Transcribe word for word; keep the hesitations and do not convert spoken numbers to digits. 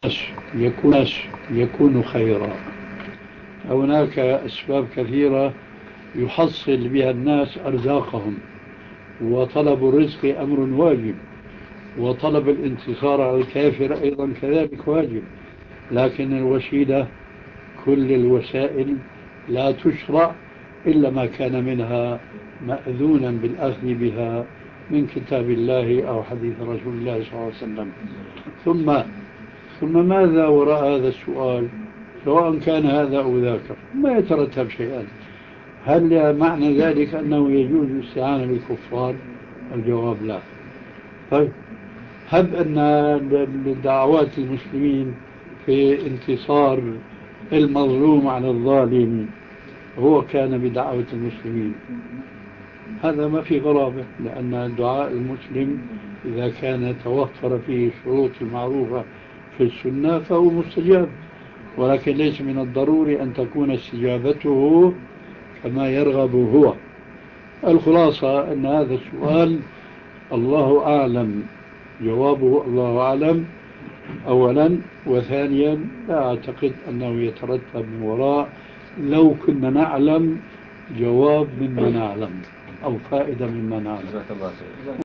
يكون يكون خيرا. هناك أسباب كثيرة يحصل بها الناس أرزاقهم، وطلب الرزق أمر واجب، وطلب الانتصار على الكافر أيضا كذلك واجب، لكن الوسيلة كل الوسائل لا تشرع إلا ما كان منها مأذونا بالأخذ بها من كتاب الله أو حديث رسول الله صلى الله عليه وسلم. ثم ثم ماذا وراء هذا السؤال؟ سواء كان هذا أو ذاك ما يترتب شيئا. هل معنى ذلك أنه يجوز الاستعانة بالكفار؟ الجواب لا. طيب، هب أن دعوات المسلمين في انتصار المظلوم على الظالم هو كان بدعوة المسلمين، هذا ما في غرابة، لأن دعاء المسلم إذا كان توفر فيه الشروط المعروفة في السنة فهو مستجاب، ولكن ليس من الضروري أن تكون استجابته كما يرغب هو. الخلاصة أن هذا السؤال الله أعلم جوابه، الله أعلم أولا، وثانيا لا أعتقد أنه يترتب من وراء لو كنا نعلم جواب مما نعلم أو فائدة مما نعلم.